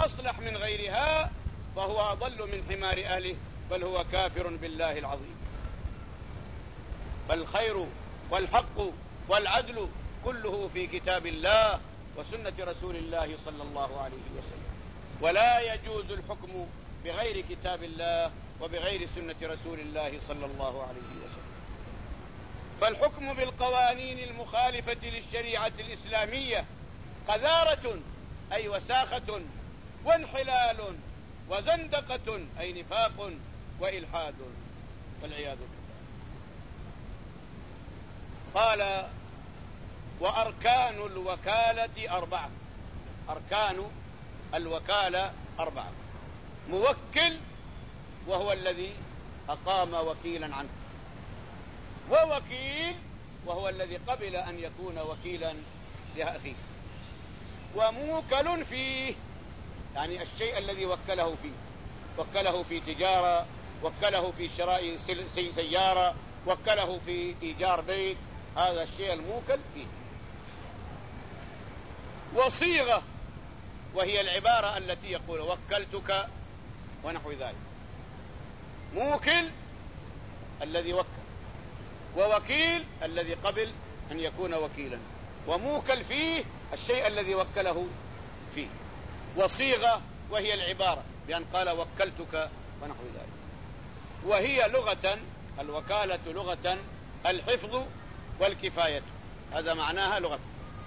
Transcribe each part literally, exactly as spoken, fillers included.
أصلح من غيرها فهو أضل من حمار أهله، بل هو كافر بالله العظيم. فالخير والحق والعدل كله في كتاب الله وسنة رسول الله صلى الله عليه وسلم، ولا يجوز الحكم بغير كتاب الله وبغير سنة رسول الله صلى الله عليه وسلم. فالحكم بالقوانين المخالفة للشريعة الإسلامية قذارة أي وساخة، وانحلال، وزندقة أي نفاق، وإلحاد، والعياذ بالله. قال: وأركان الوكالة أربعة. أركان الوكالة أربعة: موكل وهو الذي أقام وكيلا عنه، ووكيل وهو الذي قبل أن يكون وكيلا لأخيه، وموكل فيه يعني الشيء الذي وكله فيه، وكله في تجارة، وكله في شراء سيارة، وكله في إيجار بيت، هذا الشيء الموكل فيه. وصيغة وهي العبارة التي يقول وكلتك ونحو ذلك. موكل الذي وكل، ووكيل الذي قبل أن يكون وكيلا، وموكل فيه الشيء الذي وكله فيه. وصيغة وهي العبارة بأن قال وكلتك ونحو ذلك. وهي لغة الوكالة لغة الحفظ والكفاية، هذا معناها لغة.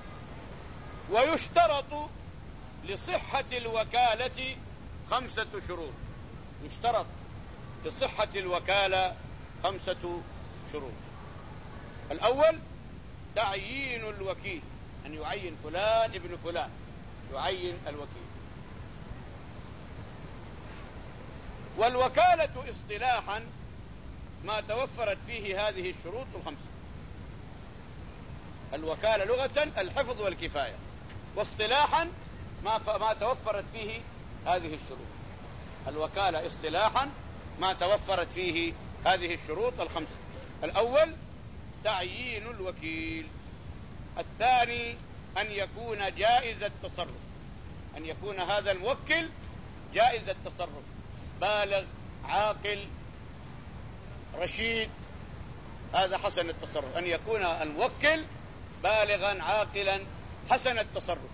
ويشترط لصحة الوكالة خمسة شروط. يشترط لصحة الوكالة خمسة شروط. الأول تعيين الوكيل، أن يعين فلان ابن فلان، يعين الوكيل. والوكالة اصطلاحا ما توفرت فيه هذه الشروط الخمسة. الوكالة لغة الحفظ والكفاية، واصطلاحا ما, ما توفرت فيه هذه الشروط. الوكالة اصطلاحا ما توفرت فيه هذه الشروط الخمسة. الأول تعيين الوكيل. الثاني أن يكون جائز التصرف، أن يكون هذا الموكل جائز التصرف، بالغ عاقل رشيد، هذا حسن التصرف. أن يكون الموكل بالغا عاقلا حسن التصرف.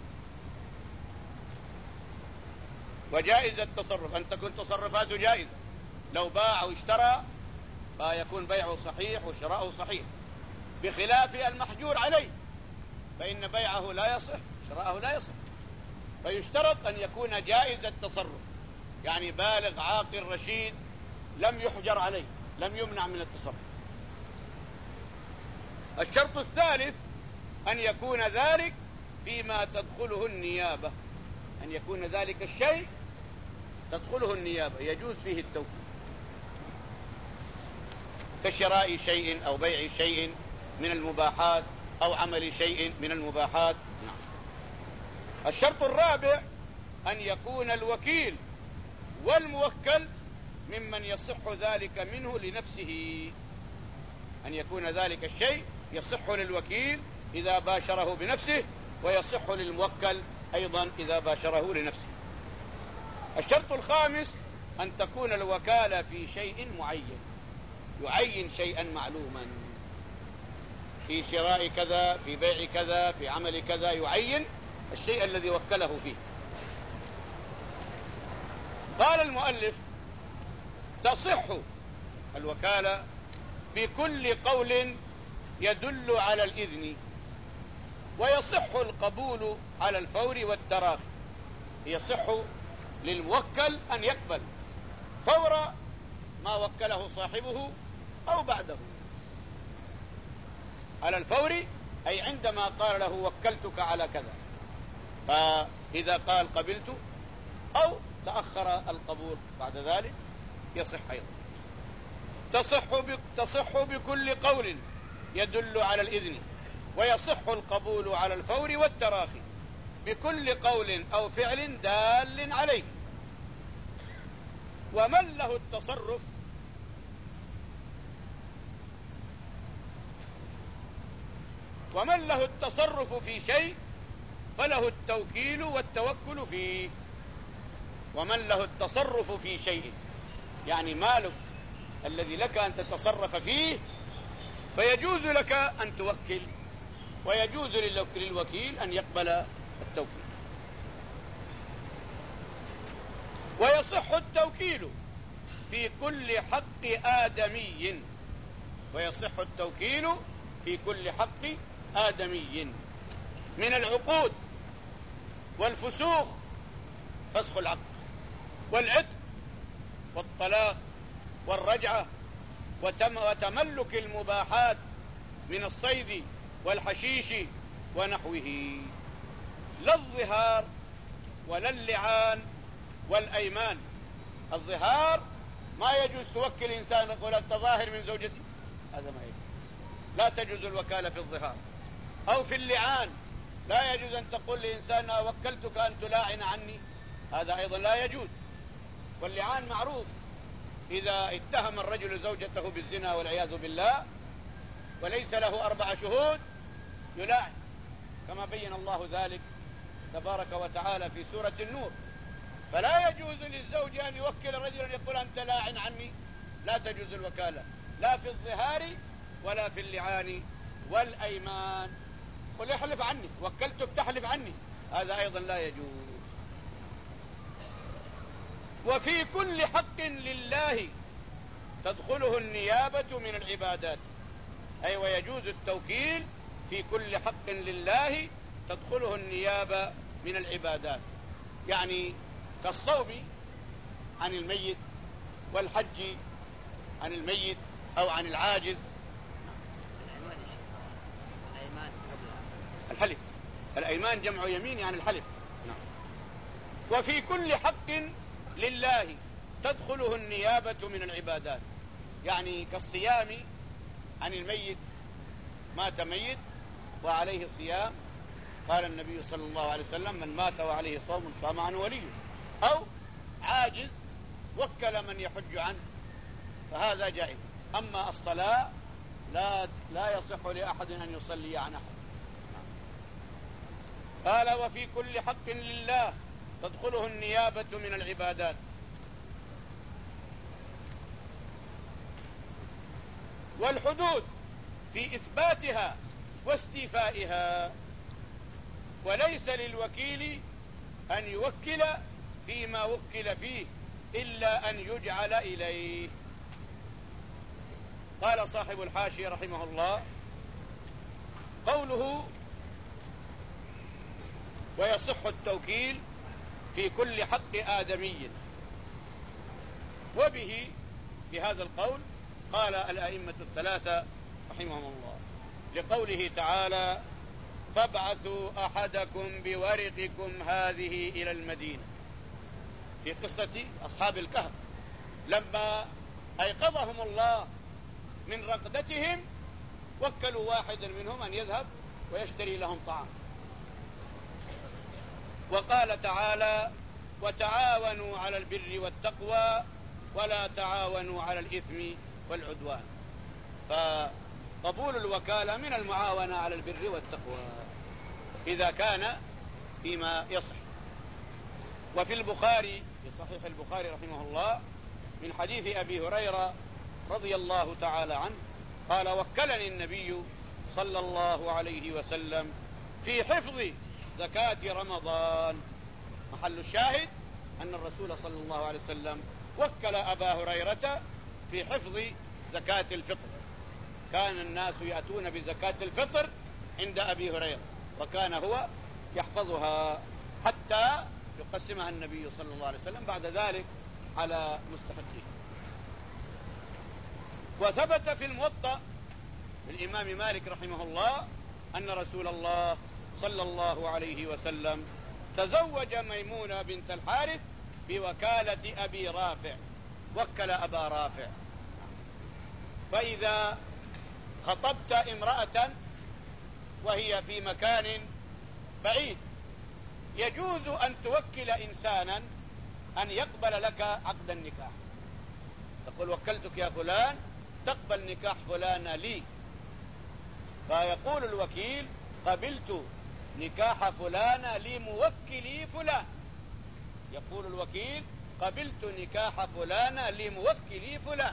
وجائز التصرف أن تكون تصرفاته جائزة، لو باع واشترى فيكون بيعه صحيح وشراؤه صحيح، بخلاف المحجور عليه فإن بيعه لا يصح، شراؤه لا يصح. فيشترط أن يكون جائز التصرف، يعني بالغ عاقل رشيد لم يحجر عليه، لم يمنع من التصرف. الشرط الثالث أن يكون ذلك فيما تدخله النيابة، أن يكون ذلك الشيء تدخله النيابة يجوز فيه التوكيل، كشراء شيء أو بيع شيء من المباحات أو عمل شيء من المباحات. نعم. الشرط الرابع أن يكون الوكيل والموكل ممن يصح ذلك منه لنفسه، أن يكون ذلك الشيء يصح للوكيل إذا باشره بنفسه، ويصح للموكل أيضا إذا باشره لنفسه. الشرط الخامس أن تكون الوكالة في شيء معين، يعين شيئا معلوما، في شراء كذا، في بيع كذا، في عمل كذا، يعين الشيء الذي وكله فيه. قال المؤلف: تصح الوكالة بكل قول يدل على الإذن، ويصح القبول على الفور والتراخي. يصح للموكل أن يقبل فور ما وكله صاحبه أو بعده، على الفور أي عندما قال له وكلتك على كذا، فإذا قال قبلت أو تأخر القبول بعد ذلك يصح أيضا. تصح, تصح بكل قول يدل على الإذن، ويصح القبول على الفور والتراخي بكل قول أو فعل دال عليه. ومن له التصرف ومن له التصرف في شيء فله التوكيل والتوكل فيه. ومن له التصرف في شيء، يعني مالك الذي لك أن تتصرف فيه، فيجوز لك أن توكل، ويجوز للوكيل أن يقبل التوكيل. ويصح التوكيل في كل حق آدمي، ويصح التوكيل في كل حق آدمي من العقود والفسوخ، فسخ العقد والعتق والطلاق والرجعة وتملك المباحات من الصيد والحشيش ونحوه، لا الظهار ولا اللعان والأيمان. الظهار ما يجوز توكل إنسان يقول أنت ظاهر من زوجتي، هذا ما يجوز، لا تجوز الوكالة في الظهار. أو في اللعان لا يجوز أن تقول لإنسان وكلتك أن تلاعن عني، هذا أيضا لا يجوز. واللعان معروف، إذا اتهم الرجل زوجته بالزنا والعياذ بالله وليس له أربع شهود يلاعن، كما بين الله ذلك تبارك وتعالى في سورة النور. فلا يجوز للزوج أن يوكل رجلا يقول أنت لاعن عني، لا تجوز الوكالة لا في الظهار ولا في اللعان والأيمان. قل يحلف عني، وكلتك تحلف عني، هذا أيضا لا يجوز. وفي كل حق لله تدخله النيابة من العبادات، أي ويجوز التوكيل في كل حق لله تدخله النيابة من العبادات، يعني كالصوم عن الميت، والحج عن الميت أو عن العاجز. الحلف، الأيمان جمع يمين يعني الحلف. وفي كل حق لله تدخله النيابة من العبادات، يعني كالصيام عن الميت، مات ميت وعليه صيام، قال النبي صلى الله عليه وسلم من مات وعليه صوم صام عنه وليه. أو عاجز وكل من يحج عنه، فهذا جائز. أما الصلاة لا لا يصح لأحد أن يصلي عن أحد. قال وفي كل حق لله تدخله النيابة من العبادات. والحدود في إثباتها واستيفائها، وليس للوكيل أن يوكل فيما وكل فيه إلا أن يجعل إليه. قال صاحب الحاشية رحمه الله قوله ويصح التوكيل في كل حق آدمي، وبه بهذا القول قال الأئمة الثلاثة رحمهم الله، لقوله تعالى فابعثوا أحدكم بورقكم هذه إلى المدينة، في قصة أصحاب الكهف لما أيقظهم الله من رقدتهم وكلوا واحدا منهم أن يذهب ويشتري لهم طعام. وقال تعالى وتعاونوا على البر والتقوى ولا تعاونوا على الإثم والعدوان. فقبول الوكالة من المعاونة على البر والتقوى إذا كان فيما يصح. وفي البخاري في صحيح البخاري رحمه الله من حديث أبي هريرة رضي الله تعالى عنه قال وكلني النبي صلى الله عليه وسلم في حفظ زكاة رمضان. محل الشاهد أن الرسول صلى الله عليه وسلم وكل أبا هريرة في حفظ زكاة الفطر. كان الناس يأتون بزكاة الفطر عند أبي هريرة، وكان هو يحفظها حتى يقسمها النبي صلى الله عليه وسلم بعد ذلك على مستحقيه. وثبت في الموطأ الإمام مالك رحمه الله أن رسول الله صلى الله عليه وسلم تزوج ميمونة بنت الحارث بوكالة أبي رافع، وكل أبا رافع. فإذا خطبت امرأة وهي في مكان بعيد يجوز أن توكل إنسانا أن يقبل لك عقد النكاح، تقول وكلتك يا فلان تقبل نكاح فلان لي، فيقول الوكيل قبلت نكاح فلان لموكلي فلان، يقول الوكيل قبلت نكاح فلانة لموكلي فلان.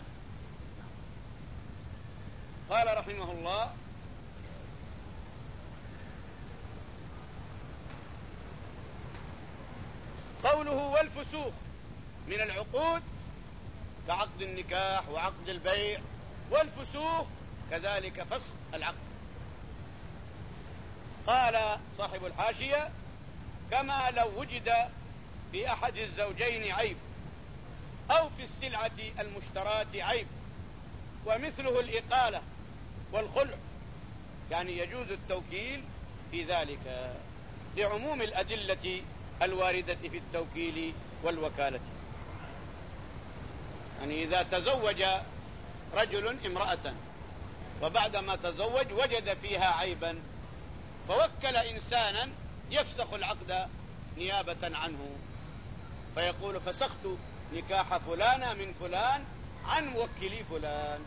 قال رحمه الله: قوله والفسوق من العقود كعقد النكاح وعقد البيع، والفسوق كذلك فسخ العقد. قال صاحب الحاشية: كما لو وجد في أحد الزوجين عيب أو في السلعة المشتراة عيب، ومثله الإقالة والخلع، يعني يجوز التوكيل في ذلك لعموم الأدلة الواردة في التوكيل والوكالة. يعني إذا تزوج رجل امرأة وبعدما تزوج وجد فيها عيبا فوكل إنسانا يفسخ العقد نيابة عنه، فيقول: فسخت نكاح فلانة من فلان عن موكلي فلان.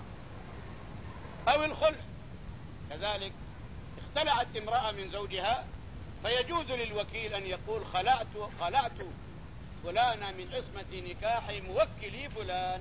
أو الخلع كذلك، اختلعت امرأة من زوجها فيجوز للوكيل أن يقول: خلعت خلعت فلانة من عصمة نكاح موكلي فلان.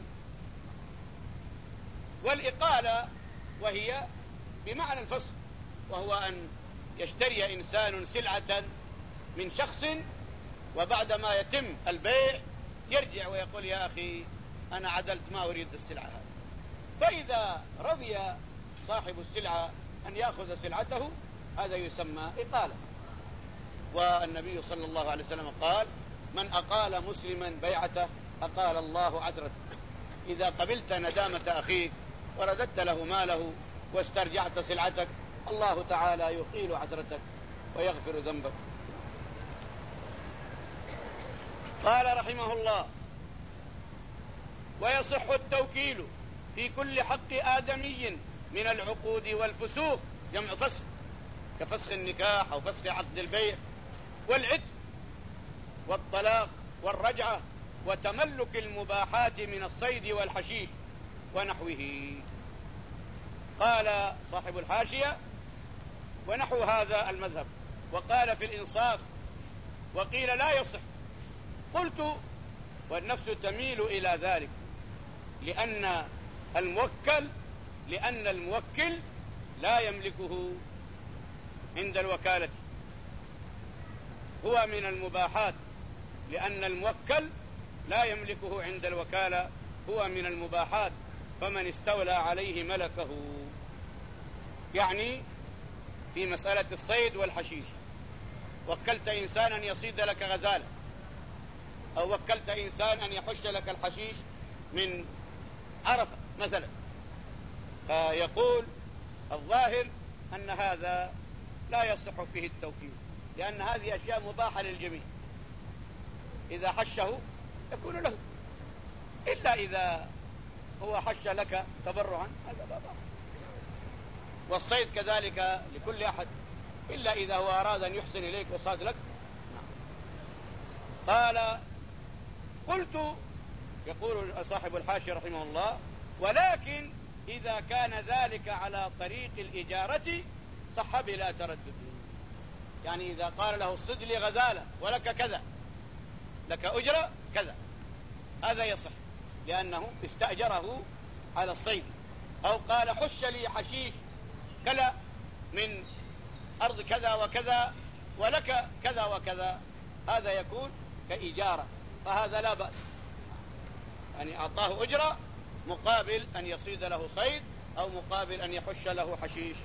والإقالة وهي بمعنى الفسخ، وهو أن يشتري إنسان سلعة من شخص وبعدما يتم البيع يرجع ويقول: يا أخي أنا عدلت، ما أريد السلعة هذه. فإذا رضي صاحب السلعة أن يأخذ سلعته هذا يسمى إقالة. والنبي صلى الله عليه وسلم قال: من أقال مسلما بيعته أقال الله عثرته. إذا قبلت ندامة أخيك ورددت له ماله واسترجعت سلعتك الله تعالى يقيل عثرتك ويغفر ذنبك. قال رحمه الله: ويصح التوكيل في كل حق آدمي من العقود والفسوق، جمع فسخ، كفسخ النكاح أو فسخ عقد البيع، والعتق والطلاق والرجعة وتملك المباحات من الصيد والحشيش ونحوه. قال صاحب الحاشية: ونحو هذا المذهب. وقال في الإنصاف: وقيل لا يصح. قلت: والنفس تميل إلى ذلك، لأن الموكل لأن الموكل لا يملكه عند الوكالة، هو من المباحات، لأن الموكل لا يملكه عند الوكالة، هو من المباحات، فمن استولى عليه ملكه. يعني في مسألة الصيد والحشيش، وكلت إنسانا يصيد لك غزالة، أو وكلت إنسان أن يحش لك الحشيش من عرفة مثلا، فيقول الظاهر أن هذا لا يصح فيه التوكيل، لأن هذه أشياء مباحة للجميع، إذا حشه يكون له، إلا إذا هو حش لك تبرعا هذا لا بأس. والصيد كذلك لكل أحد، إلا إذا هو أراد أن يحسن إليك وصاد لك. قال: قلت، يقول صاحب الحاشية رحمه الله: ولكن إذا كان ذلك على طريق الإجارة صح بلا تردد. يعني إذا قال له: صد لي غزالة ولك كذا، لك أجرة كذا، هذا يصح، لأنه استأجره على الصيد. أو قال: حش لي حشيش كلا من أرض كذا وكذا ولك كذا وكذا، هذا يكون كإجارة، فهذا لا بأس، يعني أعطاه أجرة مقابل أن يصيد له صيد أو مقابل أن يحش له حشيش.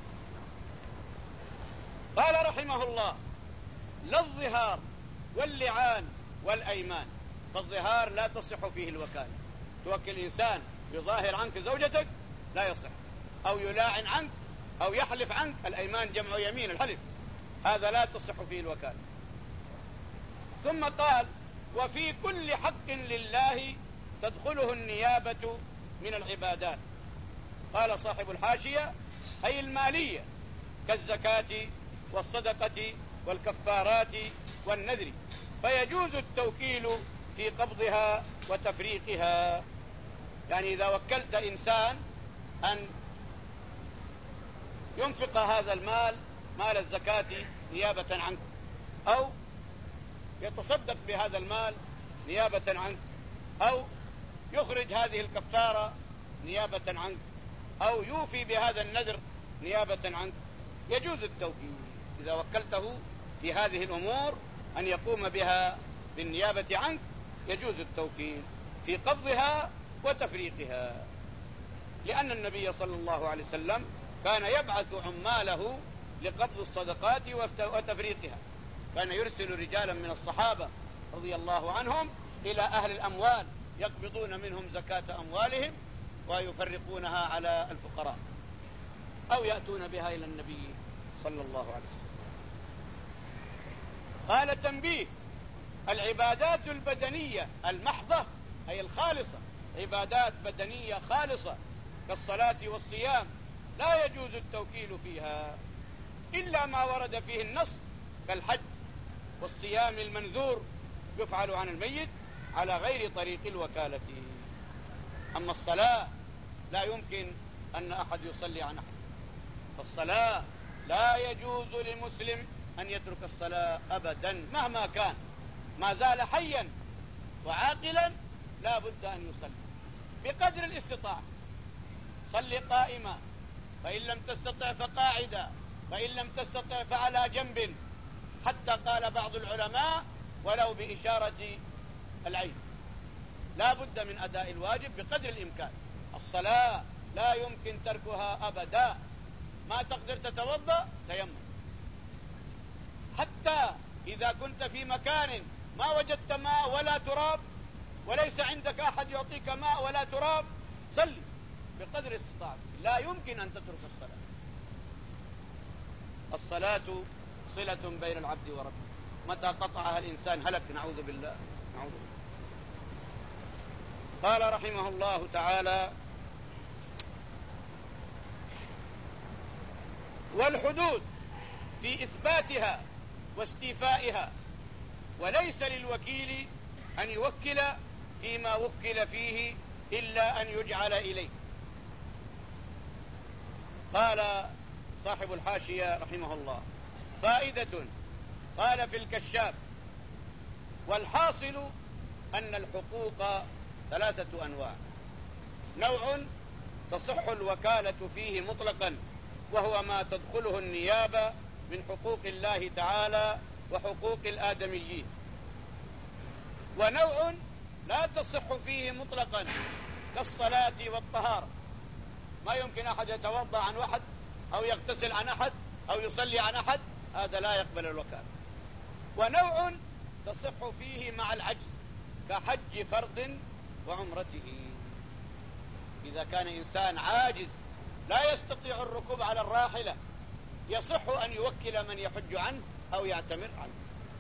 قال رحمه الله: لا الظهار واللعان والأيمان. فالظهار لا تصح فيه الوكالة، توكل إنسان يظاهر عنك زوجتك لا يصح، أو يلاعن عنك أو يحلف عنك، الأيمان جمع يمين الحلف، هذا لا تصح فيه الوكالة. ثم قال: وفي كل حق لله تدخله النيابة من العبادات. قال صاحب الحاشية: أي المالية، كالزكاة والصدقة والكفارات والنذر، فيجوز التوكيل في قبضها وتفريقها. يعني إذا وكلت إنسان أن ينفق هذا المال، مال الزكاة، نيابة عنك، أو يتصدق بهذا المال نيابة عنك، أو يخرج هذه الكفارة نيابة عنك، أو يوفي بهذا النذر نيابة عنك، يجوز التوكيل إذا وكلته في هذه الأمور أن يقوم بها بالنيابة عنك، يجوز التوكيل في قبضها وتفريقها، لأن النبي صلى الله عليه وسلم كان يبعث عماله لقبض الصدقات وتفريقها، كان يرسل رجالا من الصحابة رضي الله عنهم إلى أهل الأموال يقبضون منهم زكاة أموالهم ويفرقونها على الفقراء، أو يأتون بها إلى النبي صلى الله عليه وسلم. قال تنبيه: العبادات البدنية المحضة أي الخالصة، عبادات بدنية خالصة كالصلاة والصيام لا يجوز التوكيل فيها إلا ما ورد فيه النص كالحج والصيام المنذور يفعل عن الميت على غير طريق الوكالة. أما الصلاة لا يمكن أن أحد يصلي عن أحد، فالصلاة لا يجوز لمسلم أن يترك الصلاة أبدا مهما كان، ما زال حيا وعاقلا لا بد أن يصلي بقدر الاستطاعة. صل قائما، فإن لم تستطع فقاعدا، فإن لم تستطع فعلى جنب، حتى قال بعض العلماء ولو بإشارة العين. لا بد من أداء الواجب بقدر الإمكان. الصلاة لا يمكن تركها أبدا، ما تقدر تتوضأ تيمم، حتى إذا كنت في مكان ما وجدت ماء ولا تراب وليس عندك أحد يعطيك ماء ولا تراب، صلي بقدر استطاعتك، لا يمكن أن تترك الصلاة. الصلاة صلة بين العبد وربه، متى قطعها الإنسان هلك، نعوذ بالله نعوذ بالله. قال رحمه الله تعالى: والحدود في إثباتها واستيفائها، وليس للوكيل أن يوكل فيما وكل فيه إلا أن يجعل إليه. قال صاحب الحاشية رحمه الله: فائدة. قال في الكشاف: والحاصل أن الحقوق ثلاثة أنواع. نوع تصح الوكالة فيه مطلقا، وهو ما تدخله النيابة من حقوق الله تعالى وحقوق الآدميين. ونوع لا تصح فيه مطلقا كالصلاة والطهارة، ما يمكن أحد يتوضأ عن أحد أو يغتسل عن أحد أو يصلي عن أحد، هذا لا يقبل الوكالة. ونوع تصح فيه مع العجز كحج فرض وعمرته، إذا كان إنسان عاجز لا يستطيع الركوب على الراحلة يصح أن يوكل من يحج عنه أو يعتمر عنه.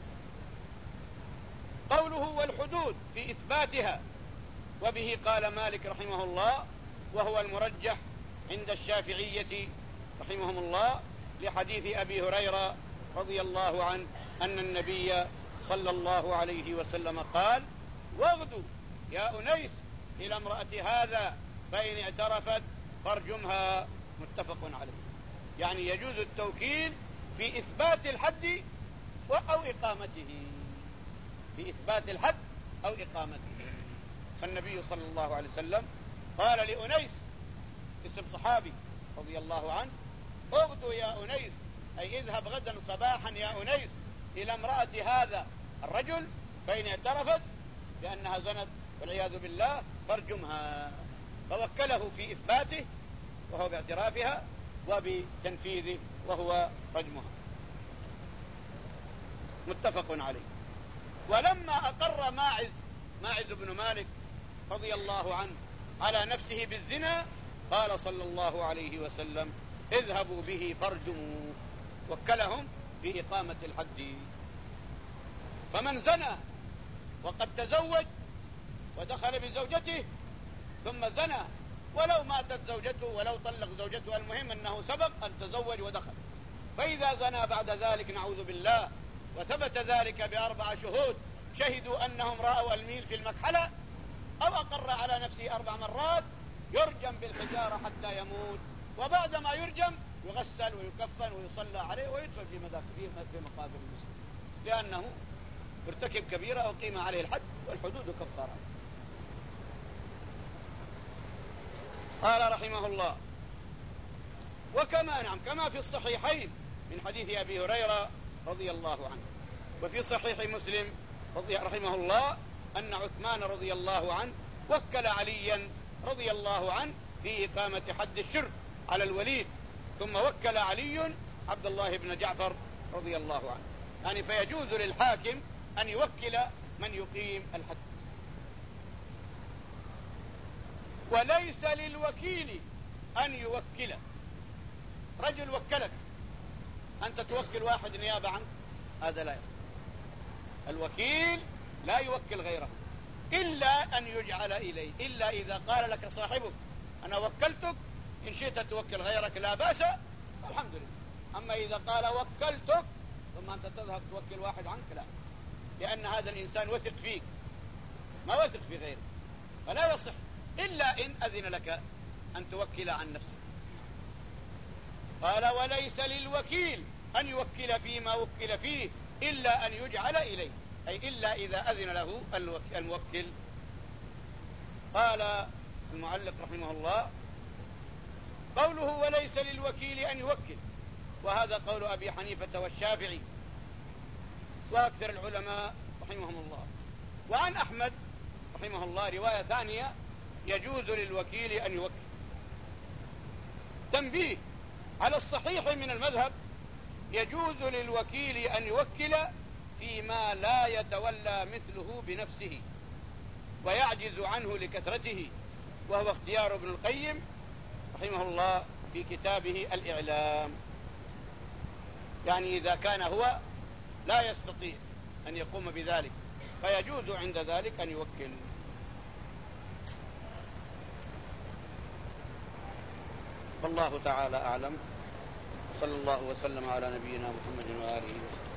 قوله والحدود في إثباتها، وبه قال مالك رحمه الله، وهو المرجح عند الشافعية رحمهم الله، لحديث أبي هريرة رضي الله عنه أن النبي صلى الله عليه وسلم قال: واغدوا يا أنيس إلى امرأة هذا فإن اعترفت فارجمها. متفق عليه. يعني يجوز التوكيل في إثبات الحد أو إقامته، في إثبات الحد أو إقامته. فالنبي صلى الله عليه وسلم قال لأنيس، اسم صحابي رضي الله عنه: اغدوا يا أنيس، أي اذهب غدا صباحا يا أنيس إلى امرأة هذا الرجل فإن اعترفت بأنها زنت والعياذ بالله فارجمها. فوكله في إثباته وهو باعترافها، وبتنفيذه وهو رجمها. متفق عليه. ولما أقر ماعز ماعز بن مالك رضي الله عنه على نفسه بالزنا، قال صلى الله عليه وسلم: اذهبوا به فارجموا. وكلهم في إقامة الحد. فمن زنى وقد تزوج ودخل بزوجته ثم زنى ولو ماتت زوجته ولو طلق زوجته، المهم أنه سبق أن تزوج ودخل، فإذا زنى بعد ذلك نعوذ بالله وثبت ذلك بأربع شهود شهدوا أنهم رأوا الميل في المكحلة، أو أقر على نفسه أربع مرات، يرجم بالحجارة حتى يموت، وبعدما يرجم يغسل ويكفن ويصلى عليه ويدفن في في مقابر المسلمين، لأنه ارتكب كبيرة أو قيم عليه الحد، والحدود كفارة. قال رحمه الله: وكما نعم كما في الصحيحين من حديث أبي هريرة رضي الله عنه، وفي صحيح مسلم رضي رحمه الله أن عثمان رضي الله عنه وكل عليا رضي الله عنه في إقامة حد الشرك على الوليد، ثم وكل علي عبد الله بن جعفر رضي الله عنه. يعني فيجوز للحاكم أن يوكل من يقيم الحد. وليس للوكيل أن يوكل. رجل وكلك، أنت توكل واحد نيابة عنك، هذا لا يصح. الوكيل لا يوكل غيره إلا أن يجعل إليه، إلا إذا قال لك صاحبك: أنا وكلتك، إن شئت توكل غيرك لا بأس، الحمد لله. أما إذا قال وكلتك ثم أنت تذهب توكل واحد عنك، لا، لأن هذا الإنسان وثق فيك، ما وثق في غيره، فلا يصح إلا إن أذن لك أن توكل عن نفسك. قال: وليس للوكيل أن يوكل فيما وكل فيه إلا أن يجعل إليه، أي إلا إذا أذن له الموكل. قال المعلق رحمه الله: قوله وليس للوكيل أن يوكل، وهذا قول أبي حنيفة والشافعي وأكثر العلماء رحمهم الله. وعن أحمد رحمه الله رواية ثانية: يجوز للوكيل أن يوكل. تنبيه على الصحيح من المذهب: يجوز للوكيل أن يوكل فيما لا يتولى مثله بنفسه ويعجز عنه لكثرته، وهو اختيار ابن القيم رحمه الله في كتابه الإعلام. يعني إذا كان هو لا يستطيع أن يقوم بذلك فيجوز عند ذلك أن يوكل. والله تعالى أعلم، صلى الله وسلم على نبينا محمد وآله وسلم.